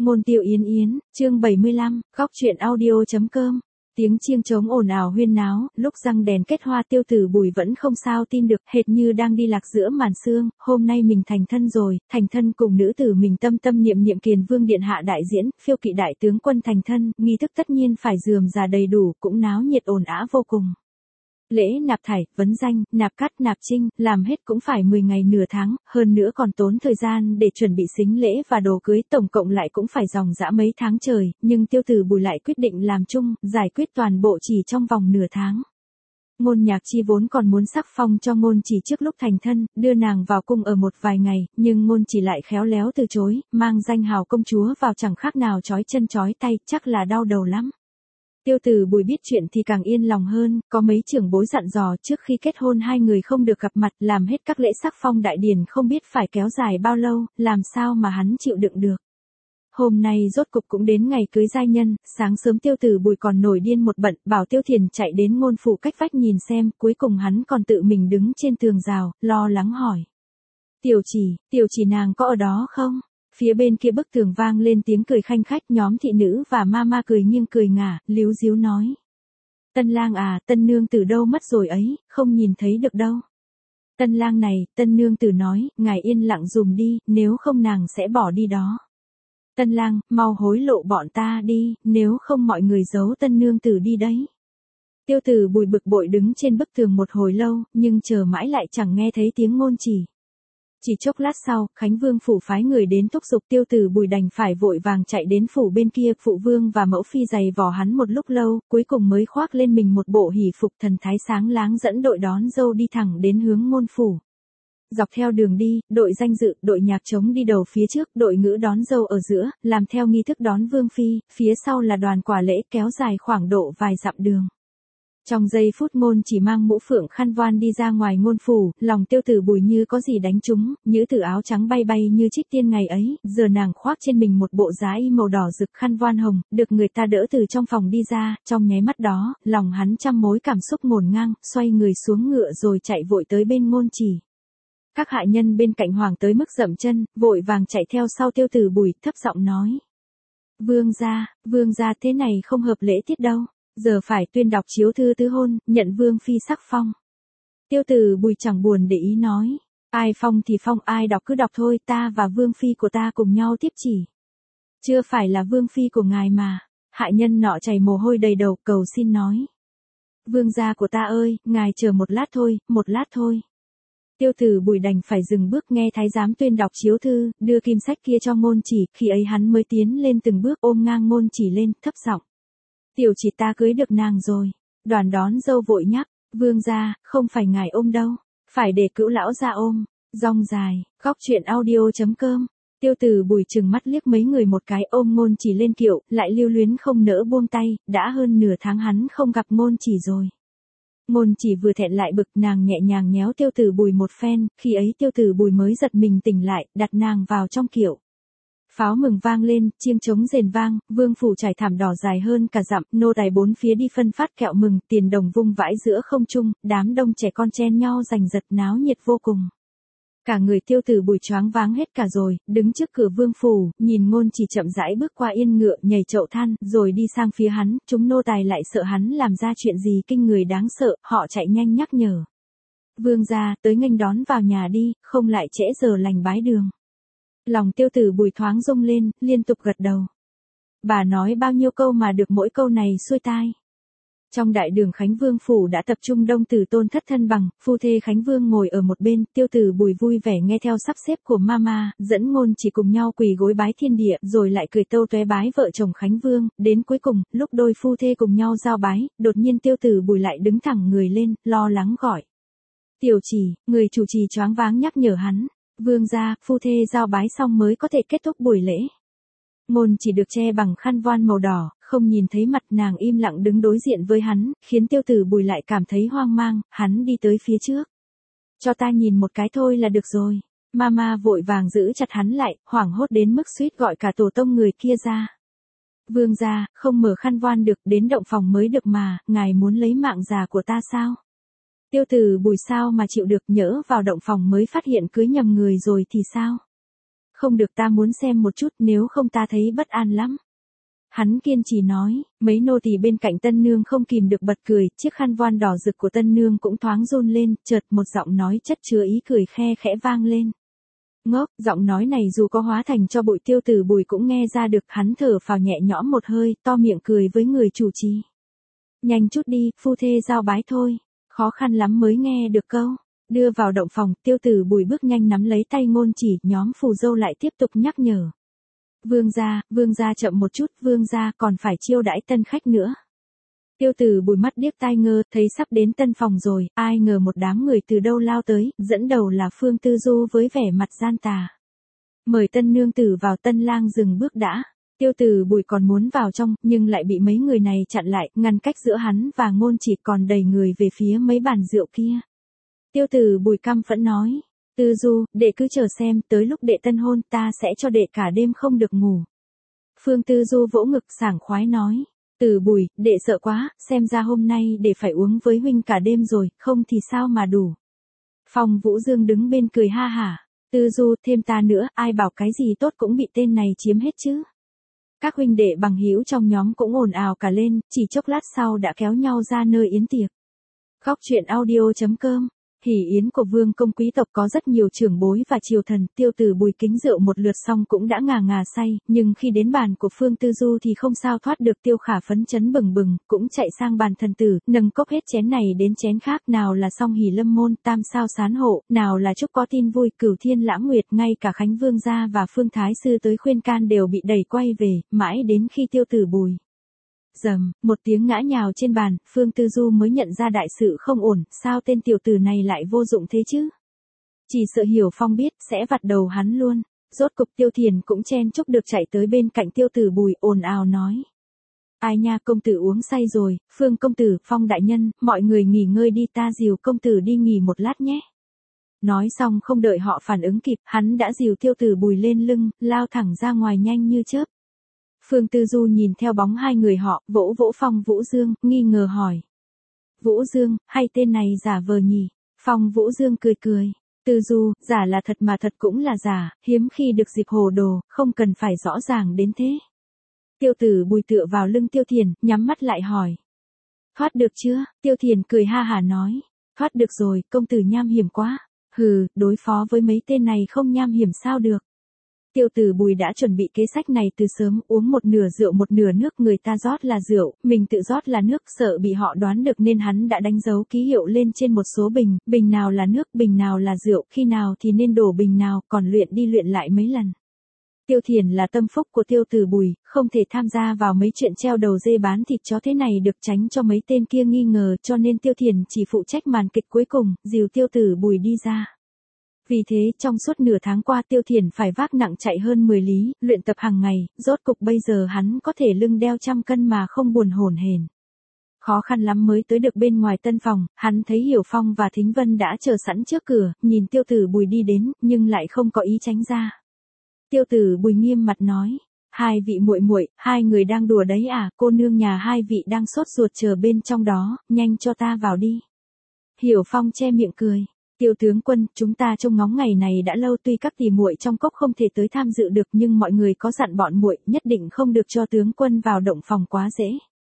Ngôn Tiêu Yến Yến, chương 75, góc truyện audio.com. Tiếng chiêng trống ồn ào huyên náo, lúc răng đèn kết hoa Tiêu Tử Bùi vẫn không sao tin được, hệt như đang đi lạc giữa màn sương, hôm nay mình thành thân rồi, thành thân cùng nữ tử mình tâm tâm niệm niệm Kiền Vương điện hạ đại diễn, phiêu kỵ đại tướng quân thành thân, nghi thức tất nhiên phải rườm rà đầy đủ, cũng náo nhiệt ồn ào vô cùng. Lễ nạp thải, vấn danh, nạp cắt, nạp trinh, làm hết cũng phải 10 ngày nửa tháng, hơn nữa còn tốn thời gian để chuẩn bị sính lễ và đồ cưới, tổng cộng lại cũng phải dòng dã mấy tháng trời, nhưng Tiêu Tử Bùi lại quyết định làm chung, giải quyết toàn bộ chỉ trong vòng nửa tháng. Ngôn Nhạc Chi vốn còn muốn sắc phong cho Ngôn Chỉ trước lúc thành thân, đưa nàng vào cung ở một vài ngày, nhưng Ngôn Chỉ lại khéo léo từ chối, mang danh hào công chúa vào chẳng khác nào chói chân chói tay, chắc là đau đầu lắm. Tiêu Tử Bùi biết chuyện thì càng yên lòng hơn, có mấy trưởng bối dặn dò trước khi kết hôn hai người không được gặp mặt, làm hết các lễ sắc phong đại điển không biết phải kéo dài bao lâu, làm sao mà hắn chịu đựng được. Hôm nay rốt cục cũng đến ngày cưới giai nhân, sáng sớm Tiêu Tử Bùi còn nổi điên một bận, bảo Tiêu Thiền chạy đến Ngôn phủ cách vách nhìn xem, cuối cùng hắn còn tự mình đứng trên tường rào, lo lắng hỏi. Tiểu chỉ nàng có ở đó không? Phía bên kia bức tường vang lên tiếng cười khanh khách, nhóm thị nữ và mama cười nghiêng cười ngả, líu díu nói. Tân lang à, tân nương tử đâu mất rồi ấy, không nhìn thấy được đâu. Tân lang này, tân nương tử nói, ngài yên lặng dùm đi, nếu không nàng sẽ bỏ đi đó. Tân lang, mau hối lộ bọn ta đi, nếu không mọi người giấu tân nương tử đi đấy. Tiêu Tử Bùi bực bội đứng trên bức tường một hồi lâu, nhưng chờ mãi lại chẳng nghe thấy tiếng Ngôn Chỉ. Chỉ chốc lát sau, Khánh Vương phủ phái người đến thúc giục, Tiêu Tử Bùi đành phải vội vàng chạy đến phủ bên kia, phụ vương và mẫu phi giày vò hắn một lúc lâu, cuối cùng mới khoác lên mình một bộ hỷ phục thần thái sáng láng dẫn đội đón dâu đi thẳng đến hướng Ngôn phủ. Dọc theo đường đi, đội danh dự, đội nhạc trống đi đầu phía trước, đội ngữ đón dâu ở giữa, làm theo nghi thức đón vương phi, phía sau là đoàn quả lễ kéo dài khoảng độ vài dặm đường. Trong giây phút Ngôn Chỉ mang mũ phượng khăn voan đi ra ngoài Ngôn phủ, lòng Tiêu Tử Bùi như có gì đánh trúng, nhữ tử áo trắng bay bay như trích tiên ngày ấy, giờ nàng khoác trên mình một bộ giá y màu đỏ rực khăn voan hồng, được người ta đỡ từ trong phòng đi ra, trong nháy mắt đó, lòng hắn trăm mối cảm xúc ngổn ngang, xoay người xuống ngựa rồi chạy vội tới bên Ngôn Chỉ. Các hạ nhân bên cạnh hoàng tới mức dậm chân, vội vàng chạy theo sau Tiêu Tử Bùi, thấp giọng nói. Vương gia thế này không hợp lễ tiết đâu. Giờ phải tuyên đọc chiếu thư tứ hôn, nhận vương phi sắc phong. Tiêu Tử Bùi chẳng buồn để ý nói. Ai phong thì phong, ai đọc cứ đọc thôi, ta và vương phi của ta cùng nhau tiếp chỉ. Chưa phải là vương phi của ngài mà. Hạ nhân nọ chảy mồ hôi đầy đầu, cầu xin nói. Vương gia của ta ơi, ngài chờ một lát thôi. Tiêu Tử Bùi đành phải dừng bước nghe thái giám tuyên đọc chiếu thư, đưa kim sách kia cho Ngôn Chỉ, khi ấy hắn mới tiến lên từng bước ôm ngang Ngôn Chỉ lên, thấp giọng. Tiểu chỉ ta cưới được nàng rồi. Đoàn đón dâu vội nhắc, vương gia, không phải ngài ôm đâu, phải để cữu lão gia ôm. Rong dài, góc truyện audio.com. Tiêu Tử Bùi trừng mắt liếc mấy người một cái, ôm Ngôn Chỉ lên kiệu, lại lưu luyến không nỡ buông tay, đã hơn nửa tháng hắn không gặp Ngôn Chỉ rồi. Ngôn Chỉ vừa thẹn lại bực, nàng nhẹ nhàng nhéo Tiêu Tử Bùi một phen, khi ấy Tiêu Tử Bùi mới giật mình tỉnh lại, đặt nàng vào trong kiệu. Pháo mừng vang lên, chiêng trống rền vang, vương phủ trải thảm đỏ dài hơn cả dặm, nô tài bốn phía đi phân phát kẹo mừng, tiền đồng vung vãi giữa không trung, đám đông trẻ con chen nhau giành giật náo nhiệt vô cùng. Cả người Tiêu Tử Bùi choáng váng hết cả rồi, đứng trước cửa vương phủ, nhìn Ngôn Chỉ chậm rãi bước qua yên ngựa, nhảy chậu than, rồi đi sang phía hắn, chúng nô tài lại sợ hắn làm ra chuyện gì kinh người đáng sợ, họ chạy nhanh nhắc nhở. Vương gia, tới nghênh đón vào nhà đi, không lại trễ giờ lành bái đường. Lòng Tiêu Tử Bùi thoáng rung lên, liên tục gật đầu. Bà nói bao nhiêu câu mà được mỗi câu này xuôi tai. Trong đại đường Khánh Vương phủ đã tập trung đông tử tôn thất thân bằng, phu thê Khánh Vương ngồi ở một bên, Tiêu Tử Bùi vui vẻ nghe theo sắp xếp của mama, dẫn Ngôn Chỉ cùng nhau quỳ gối bái thiên địa, rồi lại cười tâu tóe bái vợ chồng Khánh Vương, đến cuối cùng, lúc đôi phu thê cùng nhau giao bái, đột nhiên Tiêu Tử Bùi lại đứng thẳng người lên, lo lắng gọi. Tiểu chỉ, người chủ trì choáng váng nhắc nhở hắn. Vương gia, phu thê giao bái xong mới có thể kết thúc buổi lễ. Ngôn Chỉ được che bằng khăn voan màu đỏ, không nhìn thấy mặt, nàng im lặng đứng đối diện với hắn, khiến Tiêu Tử Bùi lại cảm thấy hoang mang, hắn đi tới phía trước. Cho ta nhìn một cái thôi là được rồi. Mama vội vàng giữ chặt hắn lại, hoảng hốt đến mức suýt gọi cả tổ tông người kia ra. Vương gia, không mở khăn voan được, đến động phòng mới được mà, ngài muốn lấy mạng già của ta sao? Tiêu Tử Bùi sao mà chịu được, nhỡ vào động phòng mới phát hiện cưới nhầm người rồi thì sao? Không được, ta muốn xem một chút, nếu không ta thấy bất an lắm. Hắn kiên trì nói, mấy nô tỳ bên cạnh tân nương không kìm được bật cười, chiếc khăn voan đỏ rực của tân nương cũng thoáng run lên, chợt một giọng nói chất chứa ý cười khe khẽ vang lên. Ngốc, giọng nói này dù có hóa thành cho bụi Tiêu Tử Bùi cũng nghe ra được, hắn thở phào nhẹ nhõm một hơi, to miệng cười với người chủ trì. Nhanh chút đi, phu thê giao bái thôi, khó khăn lắm mới nghe được câu. Đưa vào động phòng, Tiêu Tử Bùi bước nhanh nắm lấy tay Ngôn Chỉ, nhóm phù dâu lại tiếp tục nhắc nhở. Vương gia chậm một chút, vương gia còn phải chiêu đãi tân khách nữa. Tiêu Tử Bùi mắt điếc tai ngơ, thấy sắp đến tân phòng rồi, ai ngờ một đám người từ đâu lao tới, dẫn đầu là Phương Tư Du với vẻ mặt gian tà. Mời tân nương tử vào, tân lang dừng bước đã. Tiêu Tử Bùi còn muốn vào trong, nhưng lại bị mấy người này chặn lại, ngăn cách giữa hắn và Ngôn Chỉ, còn đẩy người về phía mấy bàn rượu kia. Tiêu Tử Bùi căm phẫn nói. Tư Du, đệ cứ chờ xem, tới lúc đệ tân hôn ta sẽ cho đệ cả đêm không được ngủ. Phương Tư Du vỗ ngực sảng khoái nói. Tử Bùi, đệ sợ quá, xem ra hôm nay đệ phải uống với huynh cả đêm rồi, không thì sao mà đủ. Phong Vũ Dương đứng bên cười ha hả. Tư Du, thêm ta nữa, ai bảo cái gì tốt cũng bị tên này chiếm hết chứ. Các huynh đệ bằng hữu trong nhóm cũng ồn ào cả lên, chỉ chốc lát sau đã kéo nhau ra nơi yến tiệc. Góc truyện audio.com. Hỉ yến của vương công quý tộc có rất nhiều trưởng bối và triều thần, Tiêu Tử Bùi kính rượu một lượt xong cũng đã ngà ngà say, nhưng khi đến bàn của Phương Tư Du thì không sao thoát được. Tiêu Khả phấn chấn bừng bừng, cũng chạy sang bàn thần tử, nâng cốc hết chén này đến chén khác, nào là Song Hỷ Lâm Môn, Tam Sao Sán Hộ, nào là Chúc có tin vui, Cửu Thiên Lãng Nguyệt, ngay cả Khánh Vương gia và Phương Thái sư tới khuyên can đều bị đẩy quay về, mãi đến khi Tiêu Tử Bùi rầm, một tiếng ngã nhào trên bàn, Phương Tư Du mới nhận ra đại sự không ổn, sao tên tiểu tử này lại vô dụng thế chứ? Chỉ sợ Hiểu Phong biết, sẽ vặt đầu hắn luôn. Rốt cục Tiêu Thiền cũng chen chúc được chạy tới bên cạnh Tiêu Tử Bùi, ồn ào nói. Ai nha, công tử uống say rồi, Phương công tử, Phong đại nhân, mọi người nghỉ ngơi đi, ta dìu công tử đi nghỉ một lát nhé. Nói xong không đợi họ phản ứng kịp, hắn đã dìu Tiêu Tử Bùi lên lưng, lao thẳng ra ngoài nhanh như chớp. Phương Tư Du nhìn theo bóng hai người họ, vỗ vỗ Phong Vũ Dương, nghi ngờ hỏi. Vũ Dương, hay tên này giả vờ nhỉ? Phong Vũ Dương cười cười. Tư Du, giả là thật mà thật cũng là giả, hiếm khi được dịp hồ đồ, không cần phải rõ ràng đến thế. Tiêu Tử Bùi tựa vào lưng Tiêu Thiền, nhắm mắt lại hỏi. Thoát được chưa? Tiêu Thiền cười ha hả nói. Thoát được rồi, công tử nham hiểm quá. Hừ, đối phó với mấy tên này không nham hiểm sao được. Tiêu Tử Bùi đã chuẩn bị kế sách này từ sớm, uống một nửa rượu một nửa nước, người ta rót là rượu, mình tự rót là nước, sợ bị họ đoán được nên hắn đã đánh dấu ký hiệu lên trên một số bình, bình nào là nước, bình nào là rượu, khi nào thì nên đổ bình nào, còn luyện đi luyện lại mấy lần. Tiêu Thiền là tâm phúc của Tiêu Tử Bùi, không thể tham gia vào mấy chuyện treo đầu dê bán thịt chó thế này được, tránh cho mấy tên kia nghi ngờ, cho nên Tiêu Thiền chỉ phụ trách màn kịch cuối cùng, dìu Tiêu Tử Bùi đi ra. Vì thế, trong suốt nửa tháng qua Tiêu Thiền phải vác nặng chạy hơn 10 lý, luyện tập hàng ngày, rốt cục bây giờ hắn có thể lưng đeo 100 cân mà không buồn hổn hển. Khó khăn lắm mới tới được bên ngoài tân phòng, hắn thấy Hiểu Phong và Thính Vân đã chờ sẵn trước cửa, nhìn Tiêu Tử Bùi đi đến, nhưng lại không có ý tránh ra. Tiêu Tử Bùi nghiêm mặt nói, hai vị muội muội, hai người đang đùa đấy à, cô nương nhà hai vị đang sốt ruột chờ bên trong đó, nhanh cho ta vào đi. Hiểu Phong che miệng cười. Tiêu tướng quân, chúng ta trông ngóng ngày này đã lâu, tuy các tỷ muội trong cốc không thể tới tham dự được nhưng mọi người có dặn bọn muội nhất định không được cho tướng quân vào động phòng quá dễ.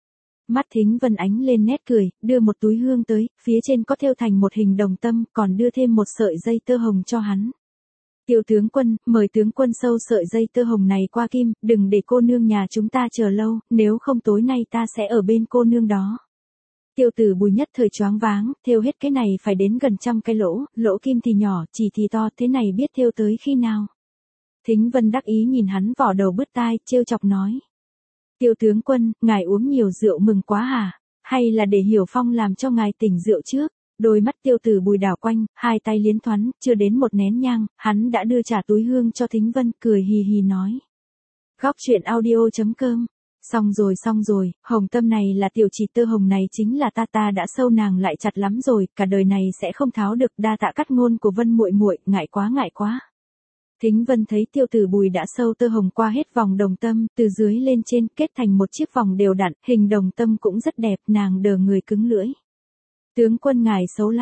Mắt Thính Vân ánh lên nét cười, đưa một túi hương tới, phía trên có thêu thành một hình đồng tâm, còn đưa thêm một sợi dây tơ hồng cho hắn. Tiêu tướng quân, mời tướng quân sâu sợi dây tơ hồng này qua kim, đừng để cô nương nhà chúng ta chờ lâu, nếu không tối nay ta sẽ ở bên cô nương đó. Tiêu Tử Bùi nhất thời choáng váng, thêu hết cái này phải đến gần 100 cái lỗ kim thì nhỏ, chỉ thì to, thế này biết thêu tới khi nào. Thính Vân đắc ý nhìn hắn vỏ đầu bứt tai, trêu chọc nói. Tiêu tướng quân, ngài uống nhiều rượu mừng quá hả? Hay là để Hiểu Phong làm cho ngài tỉnh rượu trước? Đôi mắt Tiêu Tử Bùi đảo quanh, hai tay liến thoắn, chưa đến một nén nhang, hắn đã đưa trả túi hương cho Thính Vân, cười hì hì nói. Góc truyện audio.com. Xong rồi, hồng tâm này là tiểu chỉ tơ hồng này chính là ta đã sâu nàng lại chặt lắm rồi, cả đời này sẽ không tháo được, đa tạ cắt ngôn của Vân muội muội, ngại quá. Thính Vân thấy Tiêu Tử Bùi đã sâu tơ hồng qua hết vòng đồng tâm, từ dưới lên trên, kết thành một chiếc vòng đều đặn, hình đồng tâm cũng rất đẹp, nàng đờ người cứng lưỡi. Tướng quân ngài xấu lắm,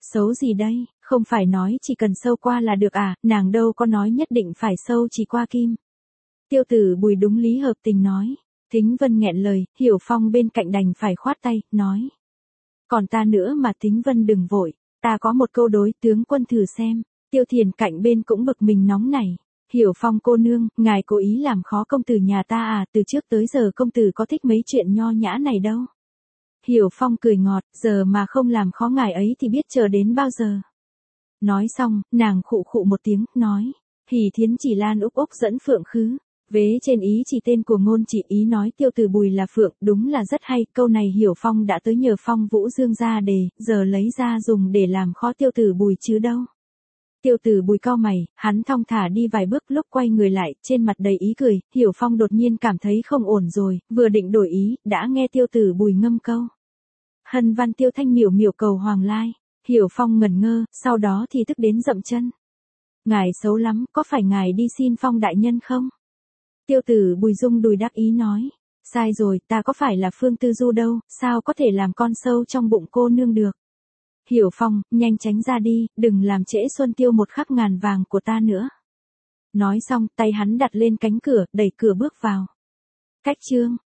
Xấu gì đây, không phải nói chỉ cần sâu qua là được à, nàng đâu có nói nhất định phải sâu chỉ qua kim. Tiêu tử Bùi đúng lý hợp tình nói. Thính Vân nghẹn lời, Hiểu Phong bên cạnh đành phải khoát tay, nói. Còn ta nữa mà Thính Vân đừng vội, ta có một câu đối tướng quân thử xem. Tiêu Thiền cạnh bên cũng bực mình nóng nảy. Hiểu Phong cô nương, ngài cố ý làm khó công tử nhà ta à, từ trước tới giờ công tử có thích mấy chuyện nho nhã này đâu. Hiểu Phong cười ngọt, giờ mà không làm khó ngài ấy thì biết chờ đến bao giờ. Nói xong, nàng khụ khụ một tiếng, nói. Hỉ Thiến chỉ Lan úc úc dẫn Phượng khứ. Vế trên ý chỉ tên của ngôn chỉ ý nói tiêu tử Bùi là Phượng, đúng là rất hay, câu này Hiểu Phong đã tới nhờ Phong Vũ Dương ra đề, giờ lấy ra dùng để làm khó tiêu tử Bùi chứ đâu. Tiêu tử Bùi cau mày, hắn thong thả đi vài bước lúc quay người lại, trên mặt đầy ý cười, Hiểu Phong đột nhiên cảm thấy không ổn rồi, vừa định đổi ý, đã nghe tiêu tử Bùi ngâm câu. Hân văn tiêu thanh miểu miểu cầu hoàng lai, Hiểu Phong ngẩn ngơ, sau đó thì tức đến dậm chân. Ngài xấu lắm, có phải ngài đi xin Phong đại nhân không? Tiêu tử Bùi rung đùi đắc ý nói. Sai rồi, ta có phải là Phương Tư Du đâu, sao có thể làm con sâu trong bụng cô nương được. Hiểu Phong, nhanh tránh ra đi, đừng làm trễ xuân tiêu một khắc ngàn vàng của ta nữa. Nói xong, tay hắn đặt lên cánh cửa, đẩy cửa bước vào. Cách chương